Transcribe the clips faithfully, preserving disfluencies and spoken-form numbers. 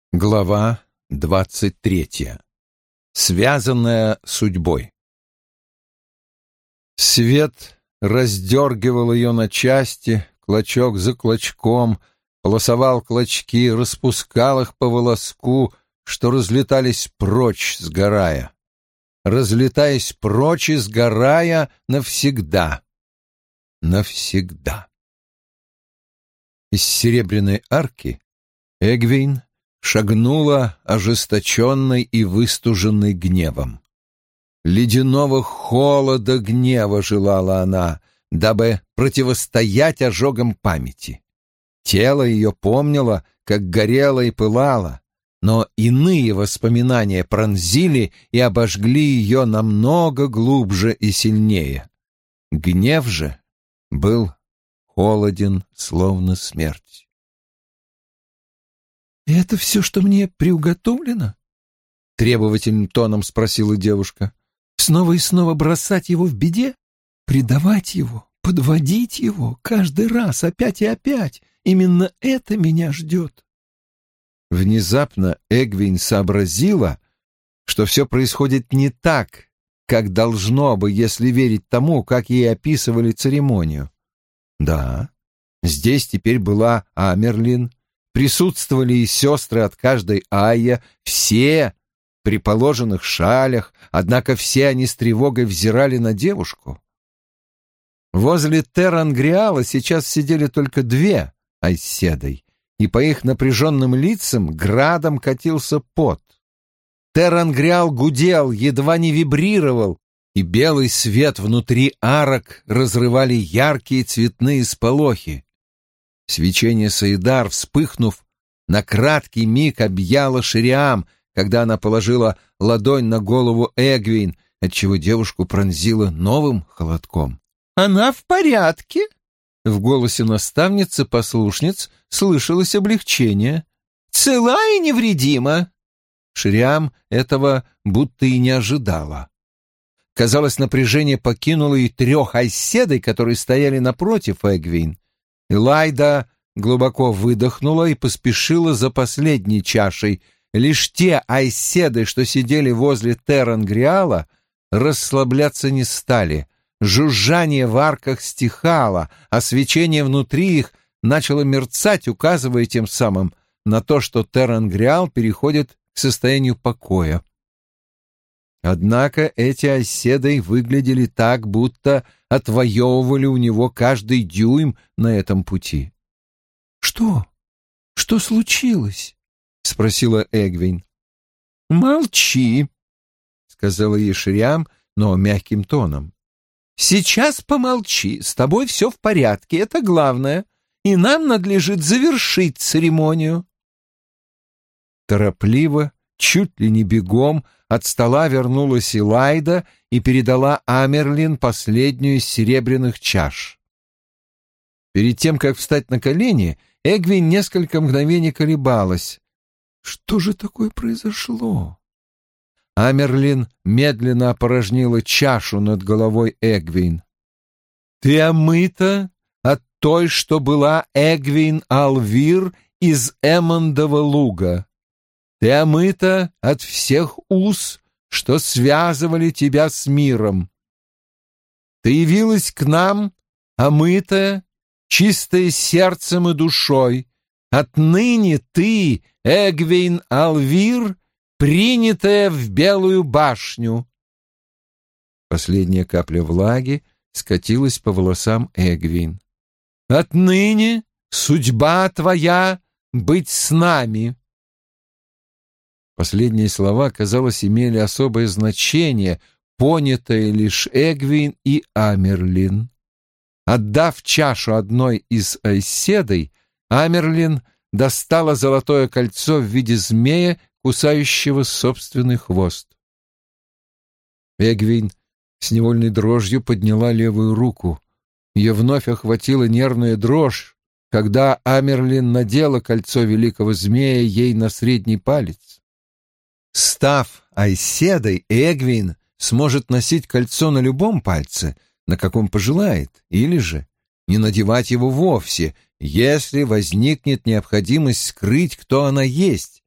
Глава двадцать третья. Связанная судьбой. Свет раздергивал ее на части, клочок за клочком, полосовал клочки, распускал их по волоску, что разлетались прочь, сгорая. Разлетаясь прочь и сгорая навсегда. Навсегда. Из серебряной арки Эгвейн шагнула ожесточенной и выстуженной гневом. Ледяного холода гнева желала она, дабы противостоять ожогам памяти. Тело ее помнило, как горело и пылало, но иные воспоминания пронзили и обожгли ее намного глубже и сильнее. Гнев же был холоден, словно смерть. «И это все, что мне приуготовлено?» — требовательным тоном спросила девушка. «Снова и снова бросать его в беде? Предавать его? Подводить его? Каждый раз, опять и опять? Именно это меня ждет». Внезапно Эгвейн сообразила, что все происходит не так, как должно бы, если верить тому, как ей описывали церемонию. Да, здесь теперь была Амерлин, присутствовали и сестры от каждой айя, все при положенных шалях, однако все они с тревогой взирали на девушку. Возле Терангриала сейчас сидели только две айседой, и по их напряженным лицам градом катился пот. Терангриал гудел, едва не вибрировал, и белый свет внутри арок разрывали яркие цветные сполохи. Свечение Саидар, вспыхнув, на краткий миг объяло Шириам, когда она положила ладонь на голову Эгвейн, отчего девушку пронзило новым холодком. «Она в порядке?» В голосе наставницы-послушниц слышалось облегчение. «Цела и невредима?» Шириам этого будто и не ожидала. Казалось, напряжение покинуло и трех айседой, которые стояли напротив Эгвейн. Элайда глубоко выдохнула и поспешила за последней чашей. Лишь те айседы, что сидели возле Терангриала, расслабляться не стали. Жужжание в арках стихало, а свечение внутри их начало мерцать, указывая тем самым на то, что Терангриал переходит к состоянию покоя. Однако эти айседы выглядели так, будто отвоевывали у него каждый дюйм на этом пути. «Что? Что случилось?» — спросила Эгвейн. «Молчи», — сказала ей Шириам, но мягким тоном. «Сейчас помолчи, с тобой все в порядке, это главное, и нам надлежит завершить церемонию». Торопливо, чуть ли не бегом, от стола вернулась Элайда и передала Амерлин последнюю из серебряных чаш. Перед тем, как встать на колени, Эгвейн несколько мгновений колебалась. Что же такое произошло? Амерлин медленно опорожнила чашу над головой Эгвейн. «Ты омыта от той, что была Эгвейн Алвир из Эммондова луга. Ты омыта от всех уз, что связывали тебя с миром. Ты явилась к нам, омытая, чистая сердцем и душой. Отныне ты, Эгвейн Алвир, принятая в Белую башню». Последняя капля влаги скатилась по волосам Эгвейн. «Отныне судьба твоя быть с нами». Последние слова, казалось, имели особое значение, понятое лишь Эгвейн и Амерлин. Отдав чашу одной из айседой, Амерлин достала золотое кольцо в виде змея, кусающего собственный хвост. Эгвейн с невольной дрожью подняла левую руку. Ее вновь охватила нервная дрожь, когда Амерлин надела кольцо великого змея ей на средний палец. Став айседой, Эгвейн сможет носить кольцо на любом пальце, на каком пожелает, или же не надевать его вовсе, если возникнет необходимость скрыть, кто она есть,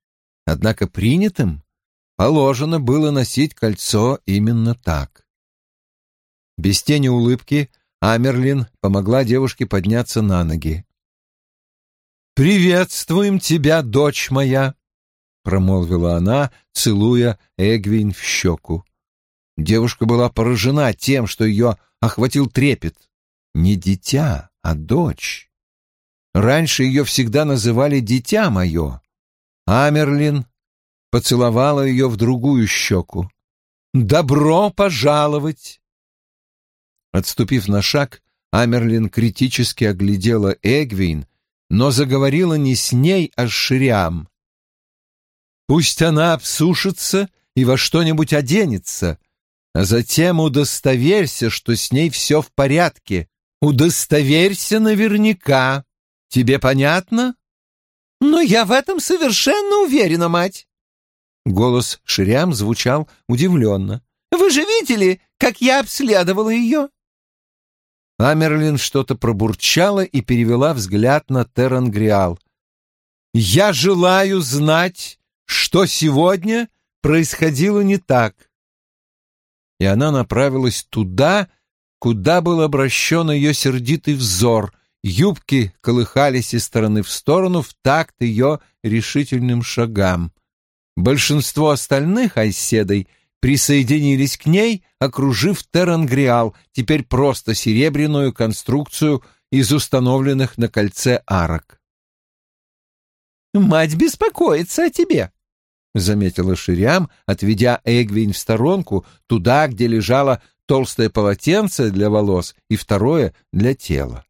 Однако принятым положено было носить кольцо именно так. Без тени улыбки Амерлин помогла девушке подняться на ноги. «Приветствуем тебя, дочь моя!» — промолвила она, целуя Эгвин в щеку. Девушка была поражена тем, что ее охватил трепет. Не дитя, а дочь. Раньше ее всегда называли «дитя мое». Амерлин поцеловала ее в другую щеку. «Добро пожаловать!» Отступив на шаг, Амерлин критически оглядела Эгвин, но заговорила не с ней, а с Шириам. «Пусть она обсушится и во что-нибудь оденется, а затем удостоверься, что с ней все в порядке. Удостоверься наверняка. Тебе понятно?» «Но я в этом совершенно уверена, мать!» Голос Шириам звучал удивленно. «Вы же видели, как я обследовала ее?» Амерлин что-то пробурчала и перевела взгляд на Терангриал. «Я желаю знать, что сегодня происходило не так». И она направилась туда, куда был обращен ее сердитый взор. Юбки колыхались из стороны в сторону в такт ее решительным шагам. Большинство остальных айседой присоединились к ней, окружив Терангриал, теперь просто серебряную конструкцию из установленных на кольце арок. «Мать беспокоится о тебе», — заметила Шириам, отведя Эгвин в сторонку, туда, где лежало толстое полотенце для волос и второе для тела.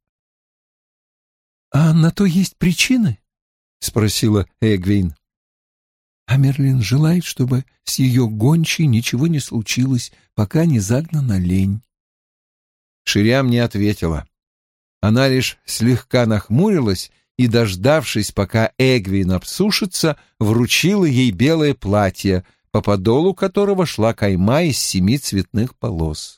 «А на то есть причины?» — спросила Эгвин. Амерлин желает, чтобы с ее гончей ничего не случилось, пока не загнана лень. Шириам не ответила. Она лишь слегка нахмурилась и, дождавшись, пока Эгвин обсушится, вручила ей белое платье, по подолу которого шла кайма из семи цветных полос.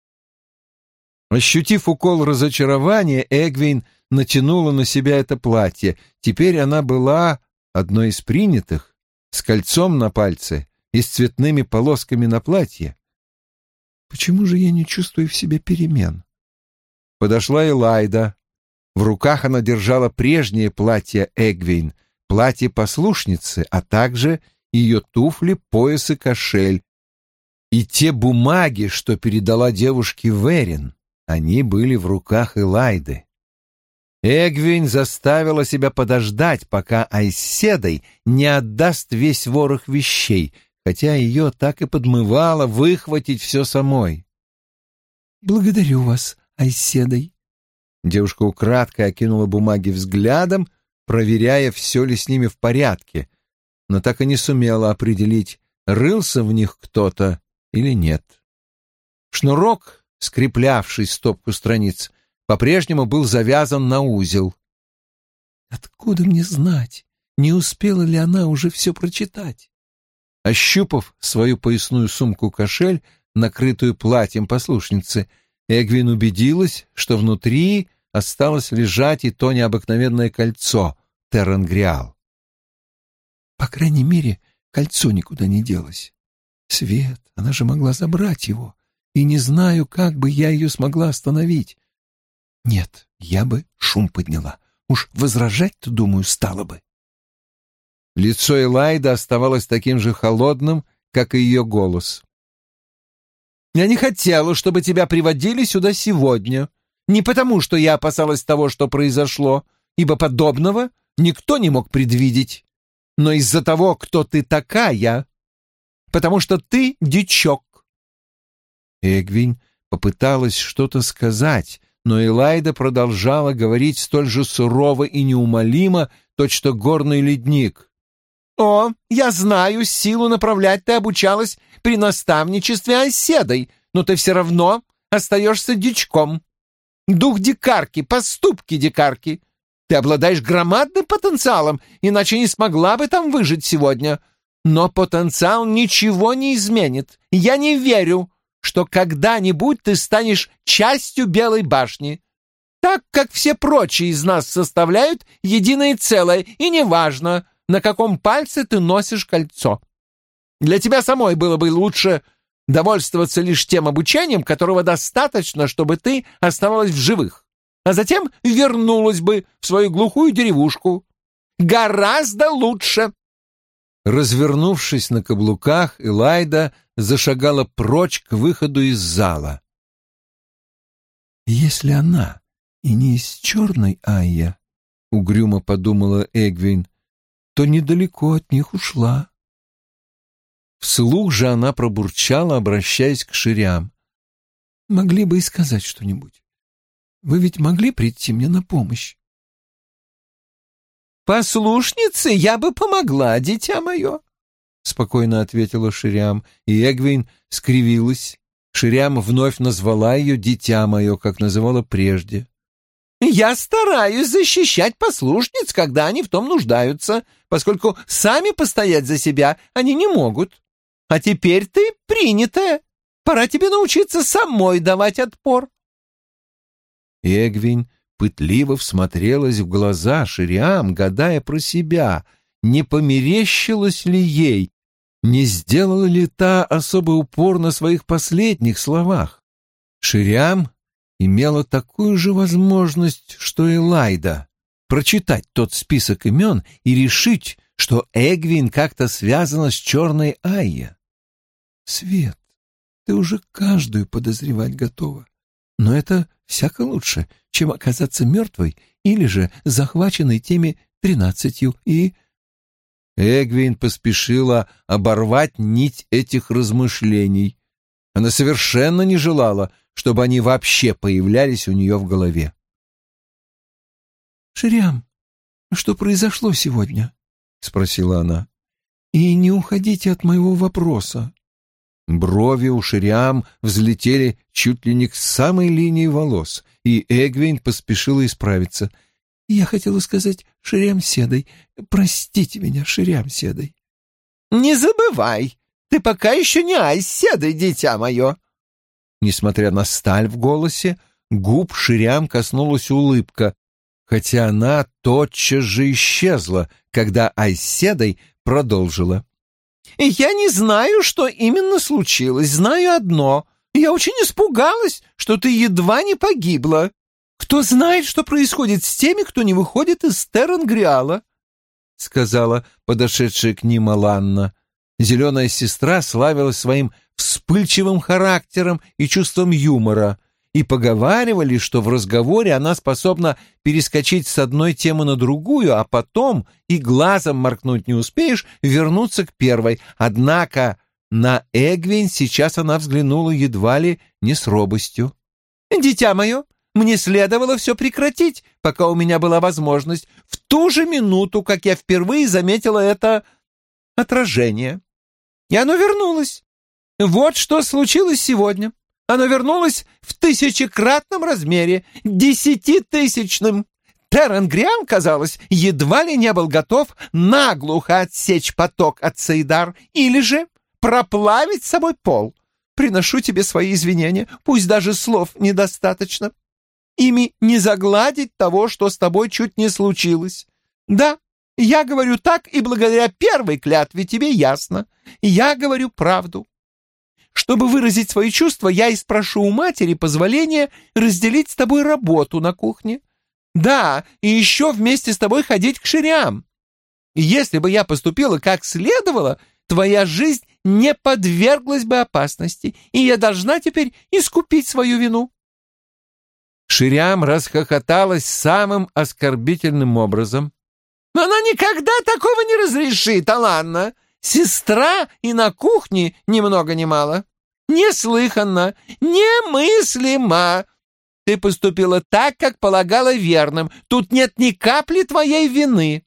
Ощутив укол разочарования, Эгвин натянула на себя это платье. Теперь она была одной из принятых, с кольцом на пальце и с цветными полосками на платье. Почему же я не чувствую в себе перемен? Подошла Элайда. В руках она держала прежнее платье Эгвин, платье послушницы, а также ее туфли, пояс и кошель. И те бумаги, что передала девушке Верин, они были в руках Элайды. Эгвин заставила себя подождать, пока Айседой не отдаст весь ворох вещей, хотя ее так и подмывало выхватить все самой. «Благодарю вас, Айседой». Девушка украдкой окинула бумаги взглядом, проверяя, все ли с ними в порядке, но так и не сумела определить, рылся в них кто-то или нет. Шнурок, скреплявший стопку страниц, по-прежнему был завязан на узел. Откуда мне знать, не успела ли она уже все прочитать? Ощупав свою поясную сумку-кошель, накрытую платьем послушницы, Эгвин убедилась, что внутри осталось лежать и то необыкновенное кольцо Терангриал. По крайней мере, кольцо никуда не делось. Свет, она же могла забрать его, и не знаю, как бы я ее смогла остановить. Нет, я бы шум подняла. Уж возражать-то, думаю, стало бы. Лицо Элайда оставалось таким же холодным, как и ее голос. «Я не хотела, чтобы тебя приводили сюда сегодня. Не потому, что я опасалась того, что произошло, ибо подобного никто не мог предвидеть, но из-за того, кто ты такая, потому что ты дичок». Эгвин попыталась что-то сказать, но Элайда продолжала говорить столь же сурово и неумолимо, точно горный ледник. «О, я знаю, силу направлять ты обучалась при наставничестве Айседой, но ты все равно остаешься дичком. Дух дикарки, поступки дикарки. Ты обладаешь громадным потенциалом, иначе не смогла бы там выжить сегодня. Но потенциал ничего не изменит. Я не верю, что когда-нибудь ты станешь частью Белой башни, так как все прочие из нас составляют единое целое, и неважно, на каком пальце ты носишь кольцо. Для тебя самой было бы лучше довольствоваться лишь тем обучением, которого достаточно, чтобы ты оставалась в живых, а затем вернулась бы в свою глухую деревушку. Гораздо лучше!» Развернувшись на каблуках, Элайда зашагала прочь к выходу из зала. «Если она и не из черной Айя, — угрюмо подумала Эгвин, — то недалеко от них ушла». Вслух же она пробурчала, обращаясь к Шириам. «Могли бы и сказать что-нибудь. Вы ведь могли прийти мне на помощь?» «Послушнице я бы помогла, дитя мое», — спокойно ответила Шириам, и Эгвин скривилась. Шириам вновь назвала ее «дитя мое», как называла прежде. «Я стараюсь защищать послушниц, когда они в том нуждаются, поскольку сами постоять за себя они не могут. А теперь ты принятая. Пора тебе научиться самой давать отпор». Эгвин пытливо всмотрелась в глаза Шириам, гадая про себя, не померещилось ли ей, не сделала ли та особый упор на своих последних словах. Шириам имела такую же возможность, что Элайда, прочитать тот список имен и решить, что Эгвин как-то связана с черной Айя. «Свет, ты уже каждую подозревать готова, но это всяко лучше, чем оказаться мертвой или же захваченной теми тринадцатью и...» Эгвин поспешила оборвать нить этих размышлений. Она совершенно не желала, чтобы они вообще появлялись у нее в голове. «Шириам, что произошло сегодня?» — спросила она. «И не уходите от моего вопроса». Брови у Шириам взлетели чуть ли не к самой линии волос, и Эгвин поспешила исправиться. «Я хотела сказать Шириам Седой. Простите меня, Шириам Седой». «Не забывай, ты пока еще не Ай Седой, дитя мое». Несмотря на сталь в голосе, губ Шириам коснулась улыбка, хотя она тотчас же исчезла, когда Ай Седой продолжила. «Я не знаю, что именно случилось, знаю одно. Я очень испугалась, что ты едва не погибла. Кто знает, что происходит с теми, кто не выходит из Терангриала?» — сказала подошедшая к ним Аланна. Зеленая сестра славилась своим вспыльчивым характером и чувством юмора, и поговаривали, что в разговоре она способна перескочить с одной темы на другую, а потом, и глазом моркнуть не успеешь, вернуться к первой. Однако на Эгвин сейчас она взглянула едва ли не с робостью. «Дитя мое, мне следовало все прекратить, пока у меня была возможность, в ту же минуту, как я впервые заметила это отражение. И оно вернулось. Вот что случилось сегодня. Оно вернулось в тысячекратном размере, десятитысячным. Терангриан, казалось, едва ли не был готов наглухо отсечь поток от Саидар или же проплавить с собой пол. Приношу тебе свои извинения, пусть даже слов недостаточно. Ими не загладить того, что с тобой чуть не случилось. Да, я говорю так, и благодаря первой клятве тебе ясно. Я говорю правду. Чтобы выразить свои чувства, я и спрошу у матери позволения разделить с тобой работу на кухне. Да, и еще вместе с тобой ходить к Шириам. И если бы я поступила как следовало, твоя жизнь не подверглась бы опасности, и я должна теперь искупить свою вину». Шириам расхохоталась самым оскорбительным образом. «Она никогда такого не разрешит, Аланна. Сестра и на кухне ни много ни мало. Неслыханно, немыслимо. Ты поступила так, как полагала верным. Тут нет ни капли твоей вины».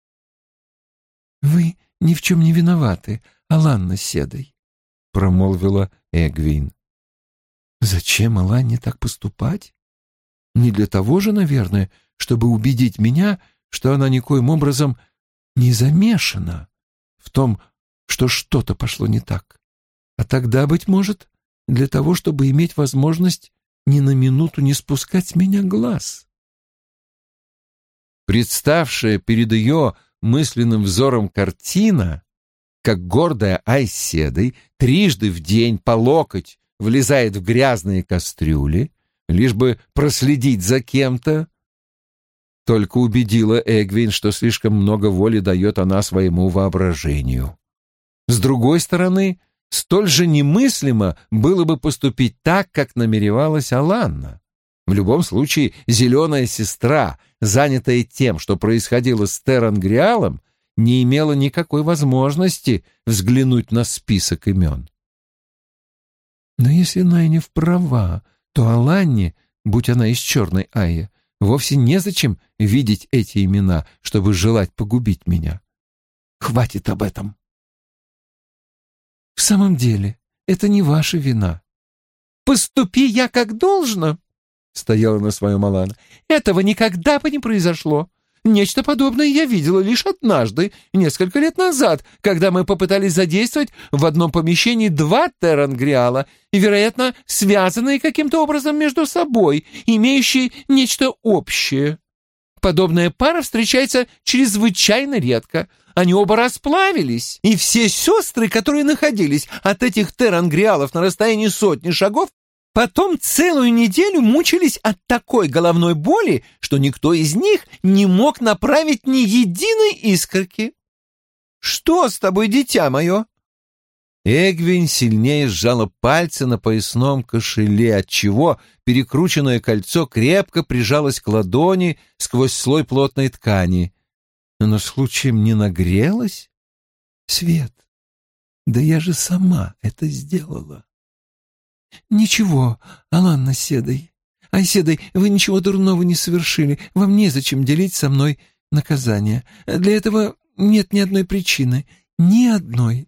«Вы ни в чем не виноваты, Аланна Седой», — промолвила Эгвин. «Зачем Аланне так поступать? Не для того же, наверное, чтобы убедить меня, что она никоим образом не замешана в том, что что-то пошло не так. А тогда, быть может, для того, чтобы иметь возможность ни на минуту не спускать с меня глаз». Представшая перед ее мысленным взором картина, как гордая Айседой трижды в день по локоть влезает в грязные кастрюли, лишь бы проследить за кем-то, только убедила Эгвин, что слишком много воли дает она своему воображению. С другой стороны, столь же немыслимо было бы поступить так, как намеревалась Аланна. В любом случае, зеленая сестра, занятая тем, что происходило с Терангриалом, не имела никакой возможности взглянуть на список имен. Но если Найниф права, то Аланне, будь она из черной Айя, вовсе незачем видеть эти имена, чтобы желать погубить меня. Хватит об этом. В самом деле, это не ваша вина. «Поступи я как должно», — стояла на своем Аланна, — «этого никогда бы не произошло. Нечто подобное я видела лишь однажды, несколько лет назад, когда мы попытались задействовать в одном помещении два Терангриала, и, вероятно, связанные каким-то образом между собой, имеющие нечто общее. Подобная пара встречается чрезвычайно редко. Они оба расплавились, и все сестры, которые находились от этих Терангриалов на расстоянии сотни шагов, потом целую неделю мучились от такой головной боли, что никто из них не мог направить ни единой искорки. Что с тобой, дитя мое?» Эгвин сильнее сжала пальцы на поясном кошеле, отчего перекрученное кольцо крепко прижалось к ладони сквозь слой плотной ткани. Оно случаем не нагрелось? Свет, да я же сама это сделала. Ничего, Аланна Седой. Айседой, вы ничего дурного не совершили. Вам незачем делить со мной наказание. Для этого нет ни одной причины. Ни одной.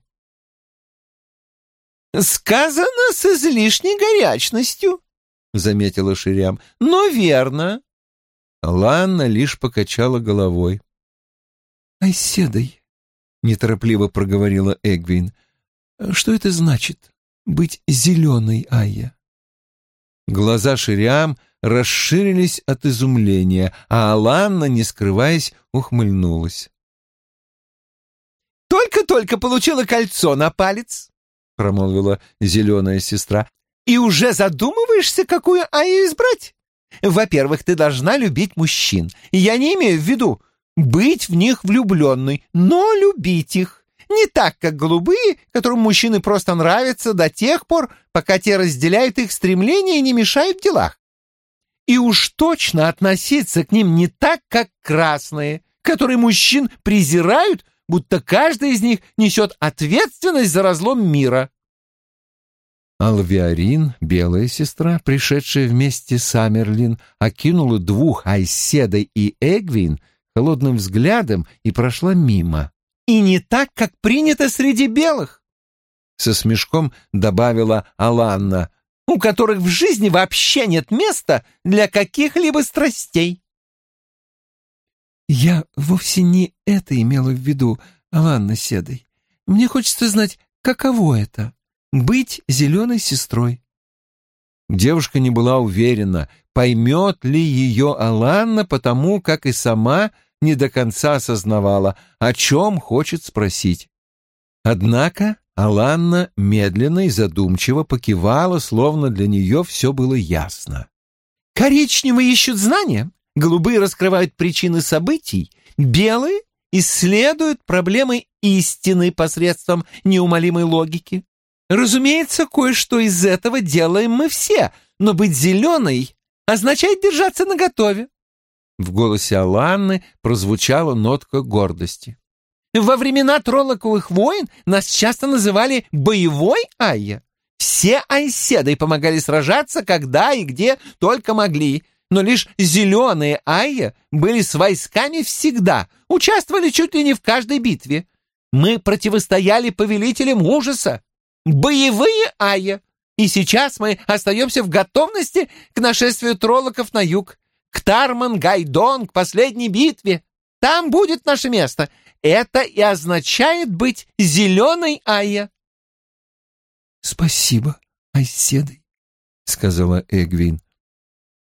«Сказано с излишней горячностью», — заметила Шириам. «Но верно». Аланна лишь покачала головой. «Айседой», — неторопливо проговорила Эгвин, — «что это значит, быть зеленой Айя?» Глаза Шириам расширились от изумления, а Аланна, не скрываясь, ухмыльнулась. «Только-только получила кольцо на палец», — промолвила зеленая сестра, — «и уже задумываешься, какую Айю избрать? Во-первых, ты должна любить мужчин, и я не имею в виду быть в них влюбленной, но любить их. Не так, как голубые, которым мужчины просто нравятся до тех пор, пока те разделяют их стремления и не мешают в делах. И уж точно относиться к ним не так, как красные, которые мужчин презирают, будто каждый из них несет ответственность за разлом мира». Алвиарин, белая сестра, пришедшая вместе с Амерлин, окинула двух Айседой и Эгвин холодным взглядом и прошла мимо. «И не так, как принято среди белых», — со смешком добавила Аланна, «у которых в жизни вообще нет места для каких-либо страстей». «Я вовсе не это имела в виду, Аланна Седой. Мне хочется знать, каково это — быть зеленой сестрой». Девушка не была уверена, поймет ли ее Аланна, потому как и сама не до конца осознавала, о чем хочет спросить. Однако Аланна медленно и задумчиво покивала, словно для нее все было ясно. «Коричневые ищут знания, голубые раскрывают причины событий, белые исследуют проблемы истины посредством неумолимой логики. Разумеется, кое-что из этого делаем мы все, но быть зеленой означает держаться наготове». В голосе Аланны прозвучала нотка гордости. «Во времена Троллоковых войн нас часто называли боевой Айя. Все айседой помогали сражаться, когда и где только могли, но лишь зеленые Айя были с войсками всегда, участвовали чуть ли не в каждой битве. Мы противостояли повелителям ужаса, боевые Айя, и сейчас мы остаемся в готовности к нашествию троллоков на юг, к Тарман-Гайдон, к последней битве. Там будет наше место. Это и означает быть зеленой Айя». «Спасибо, Айседой», — сказала Эгвин.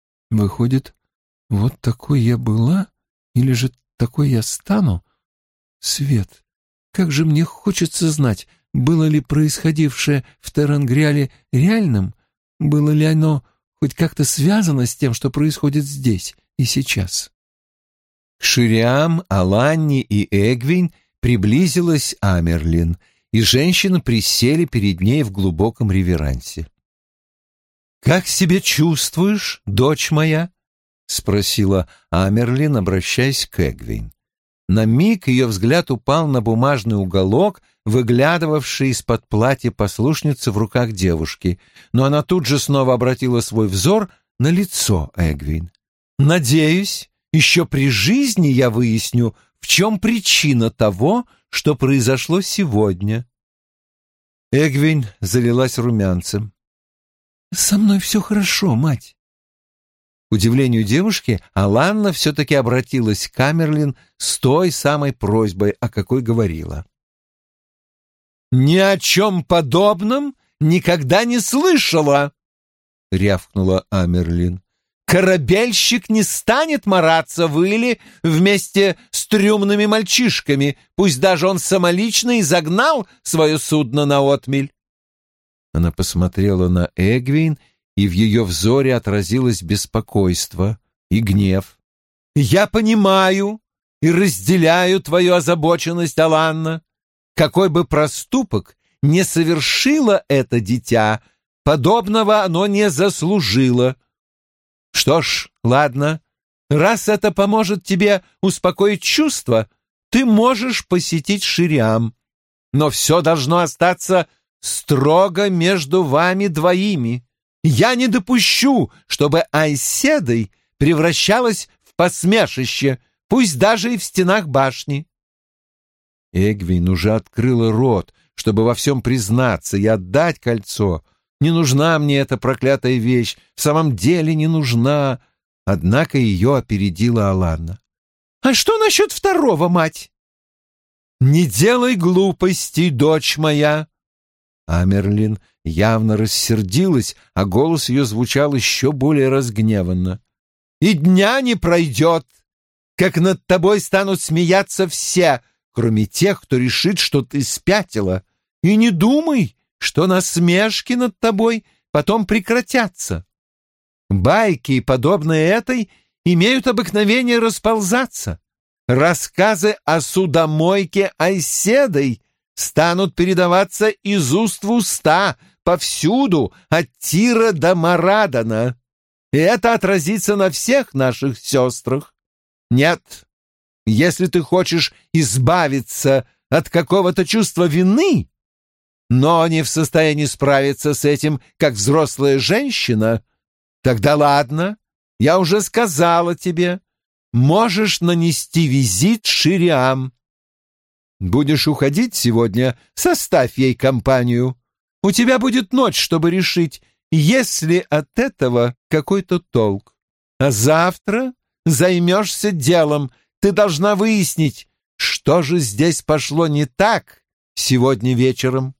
«Выходит, вот такой я была, или же такой я стану, Свет, как же мне хочется знать, было ли происходившее в Терангриале реальным, было ли оно хоть как-то связано с тем, что происходит здесь и сейчас. К Шириам, Аланне и Эгвин приблизилась Амерлин, и женщины присели перед ней в глубоком реверансе. «Как себя чувствуешь, дочь моя?» — спросила Амерлин, обращаясь к Эгвин. На миг ее взгляд упал на бумажный уголок, выглядывавший из-под платья послушницы в руках девушки, но она тут же снова обратила свой взор на лицо Эгвин. «Надеюсь, еще при жизни я выясню, в чем причина того, что произошло сегодня». Эгвин залилась румянцем. «Со мной все хорошо, мать». К удивлению девушки, Аланна все-таки обратилась к Амерлин с той самой просьбой, о какой говорила. «Ни о чем подобном никогда не слышала!» — рявкнула Амерлин. «Корабельщик не станет мараться в иле вместе с трюмными мальчишками, пусть даже он самолично и загнал свое судно на отмель». Она посмотрела на Эгвин, и в ее взоре отразилось беспокойство и гнев. «Я понимаю и разделяю твою озабоченность, Аланна. Какой бы проступок не совершило это дитя, подобного оно не заслужило. Что ж, ладно, раз это поможет тебе успокоить чувства, ты можешь посетить Шириам, но все должно остаться строго между вами двоими. Я не допущу, чтобы Айседой превращалась в посмешище, пусть даже и в стенах башни». Эгвин уже открыла рот, чтобы во всем признаться и отдать кольцо. Не нужна мне эта проклятая вещь, в самом деле не нужна. Однако ее опередила Аланна. «А что насчет второго, мать?» «Не делай глупостей, дочь моя!» Амерлин явно рассердилась, а голос ее звучал еще более разгневанно. «И дня не пройдет, как над тобой станут смеяться все, кроме тех, кто решит, что ты спятила. И не думай, что насмешки над тобой потом прекратятся. Байки, подобные этой, имеют обыкновение расползаться. Рассказы о судомойке Айседой станут передаваться из уст в уста повсюду, от Тира до Марадана. И это отразится на всех наших сестрах. Нет, если ты хочешь избавиться от какого-то чувства вины, но не в состоянии справиться с этим, как взрослая женщина, тогда ладно, я уже сказала тебе, можешь нанести визит Шириам. Будешь уходить сегодня, составь ей компанию. У тебя будет ночь, чтобы решить, есть ли от этого какой-то толк. А завтра займешься делом. Ты должна выяснить, что же здесь пошло не так сегодня вечером».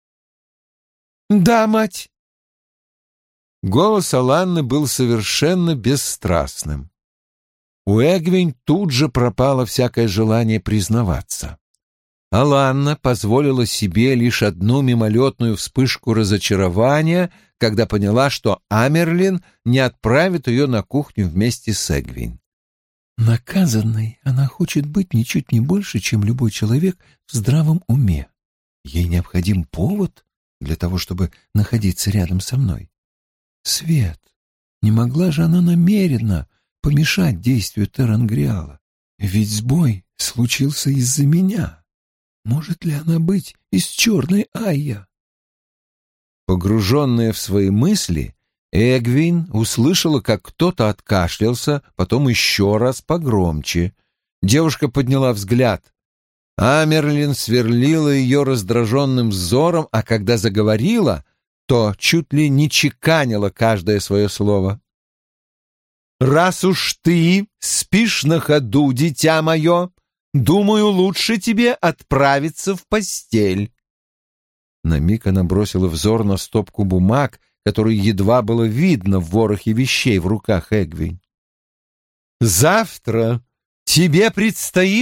«Да, мать». Голос Аланны был совершенно бесстрастным. У Эгвин тут же пропало всякое желание признаваться. Аланна позволила себе лишь одну мимолетную вспышку разочарования, когда поняла, что Амерлин не отправит ее на кухню вместе с Эгвин. Наказанной она хочет быть ничуть не больше, чем любой человек в здравом уме. Ей необходим повод для того, чтобы находиться рядом со мной. Свет, не могла же она намеренно помешать действию Терангриала? Ведь сбой случился из-за меня. Может ли она быть из черной Айя? Погруженная в свои мысли, Эгвин услышала, как кто-то откашлялся, потом еще раз погромче. Девушка подняла взгляд. Амерлин сверлила ее раздраженным взором, а когда заговорила, то чуть ли не чеканила каждое свое слово. «Раз уж ты спишь на ходу, дитя мое, думаю, лучше тебе отправиться в постель». На миг она бросила взор на стопку бумаг, которую едва было видно в ворохе вещей в руках Эгвин. «Завтра тебе предстоит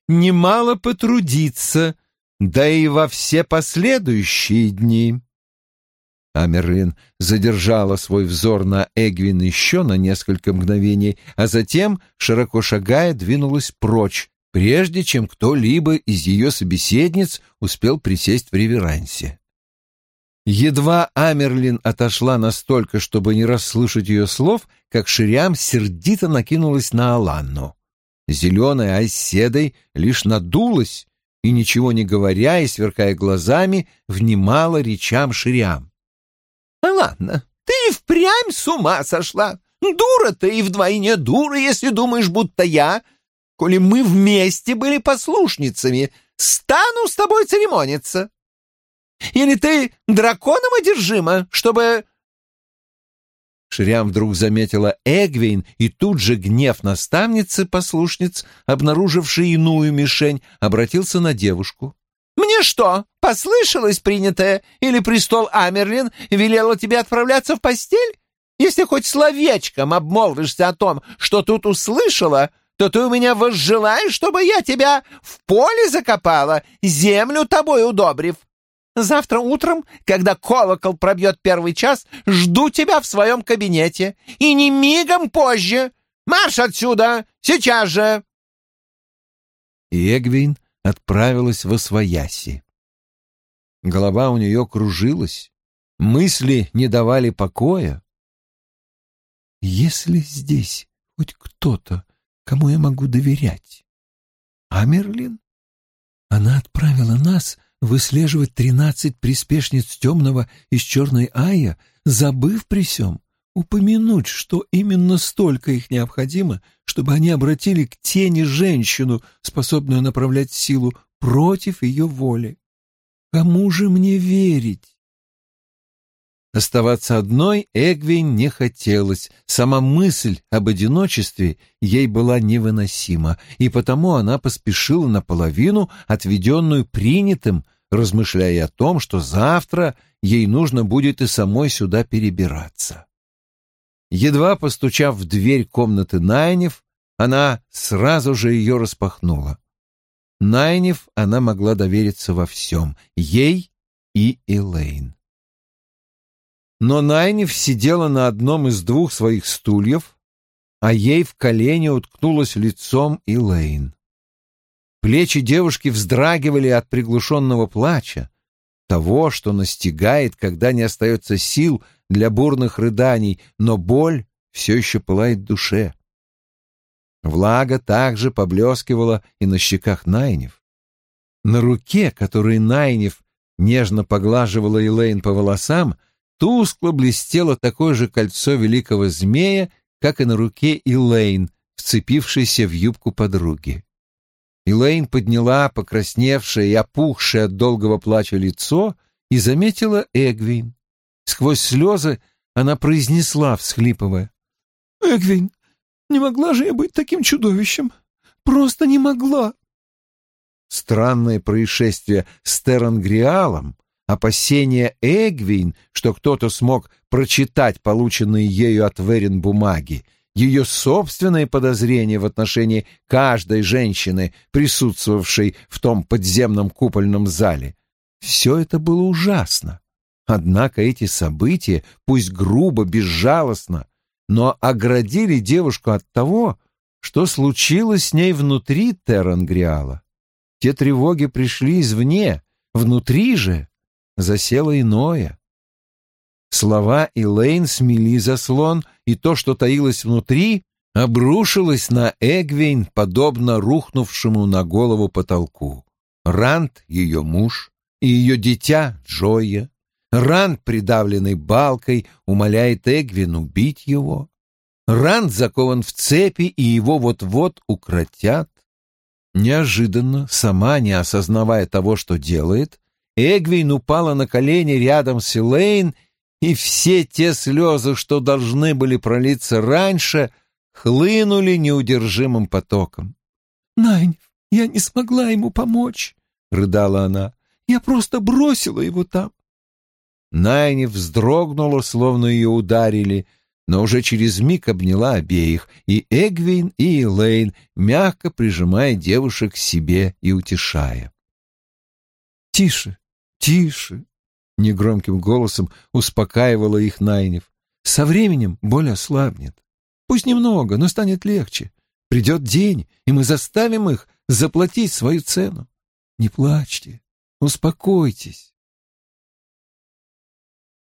немало потрудиться, да и во все последующие дни». Амерлин задержала свой взор на Эгвин еще на несколько мгновений, а затем, широко шагая, двинулась прочь, прежде чем кто-либо из ее собеседниц успел присесть в реверансе. Едва Амерлин отошла настолько, чтобы не расслышать ее слов, как Шириам сердито накинулась на Аланну. Зеленая Айседой лишь надулась и, ничего не говоря и сверкая глазами, внимала речам Шириам. «Ладно, ты и впрямь с ума сошла. Дура ты и вдвойне дура, если думаешь, будто я, коли мы вместе были послушницами, стану с тобой церемониться. Или ты драконом одержима, чтобы...» Шириам вдруг заметила Эгвейн, и тут же гнев наставницы-послушниц, обнаружившей иную мишень, обратился на девушку. «Мне что, послышалось принятое, или престол Амерлин велела тебе отправляться в постель? Если хоть словечком обмолвишься о том, что тут услышала, то ты у меня возжелаешь, чтобы я тебя в поле закопала, землю тобой удобрив. Завтра утром, когда колокол пробьет первый час, жду тебя в своем кабинете, и не мигом позже. Марш отсюда, сейчас же!» И Эгвейн отправилась восвояси. Голова у нее кружилась, мысли не давали покоя. «Есть ли здесь хоть кто-то, кому я могу доверять? Амерлин? Она отправила нас выслеживать тринадцать приспешниц темного из черной Айя, забыв при сём упомянуть, что именно столько их необходимо, чтобы они обратили к тени женщину, способную направлять силу против ее воли. Кому же мне верить?» Оставаться одной Эгвейн не хотелось, сама мысль об одиночестве ей была невыносима, и потому она поспешила наполовину, отведенную принятым, размышляя о том, что завтра ей нужно будет и самой сюда перебираться. Едва постучав в дверь комнаты Найниф, она сразу же ее распахнула. Найниф она могла довериться во всем, ей и Элейн. Но Найниф сидела на одном из двух своих стульев, а ей в колени уткнулась лицом Элейн. Плечи девушки вздрагивали от приглушенного плача, того, что настигает, когда не остается сил для бурных рыданий, но боль все еще пылает в душе. Влага также поблескивала и на щеках Найниф. На руке, которой Найниф нежно поглаживала Элейн по волосам, тускло блестело такое же кольцо великого змея, как и на руке Элейн, вцепившейся в юбку подруги. Элейн подняла покрасневшее и опухшее от долгого плача лицо и заметила Эгвейн. Сквозь слезы она произнесла, всхлипывая: «Эгвейн, не могла же я быть таким чудовищем? Просто не могла!» Странное происшествие с Терангриалом, опасения Эгвейн, что кто-то смог прочитать полученные ею от Верин бумаги, ее собственные подозрения в отношении каждой женщины, присутствовавшей в том подземном купольном зале. Все это было ужасно. Однако эти события, пусть грубо, безжалостно, но оградили девушку от того, что случилось с ней внутри Терангриала. Те тревоги пришли извне, внутри же засело иное. Слова Элейн смели заслон, и то, что таилось внутри, обрушилось на Эгвейн, подобно рухнувшему на голову потолку. Ранд — ее муж, и ее дитя Джойя. Ранд, придавленный балкой, умоляет Эгвейн убить его. Ранд закован в цепи, и его вот-вот укротят. Неожиданно, сама не осознавая того, что делает, Эгвейн упала на колени рядом с Элейн, и все те слезы, что должны были пролиться раньше, хлынули неудержимым потоком. «Найниф, я не смогла ему помочь», — рыдала она. «Я просто бросила его там». Найниф вздрогнула, словно ее ударили, но уже через миг обняла обеих, и Эгвин, и Элейн, мягко прижимая девушек к себе и утешая. «Тише, тише!» — негромким голосом успокаивала их Найниф. «Со временем боль ослабнет. Пусть немного, но станет легче. Придет день, и мы заставим их заплатить свою цену. Не плачьте, успокойтесь».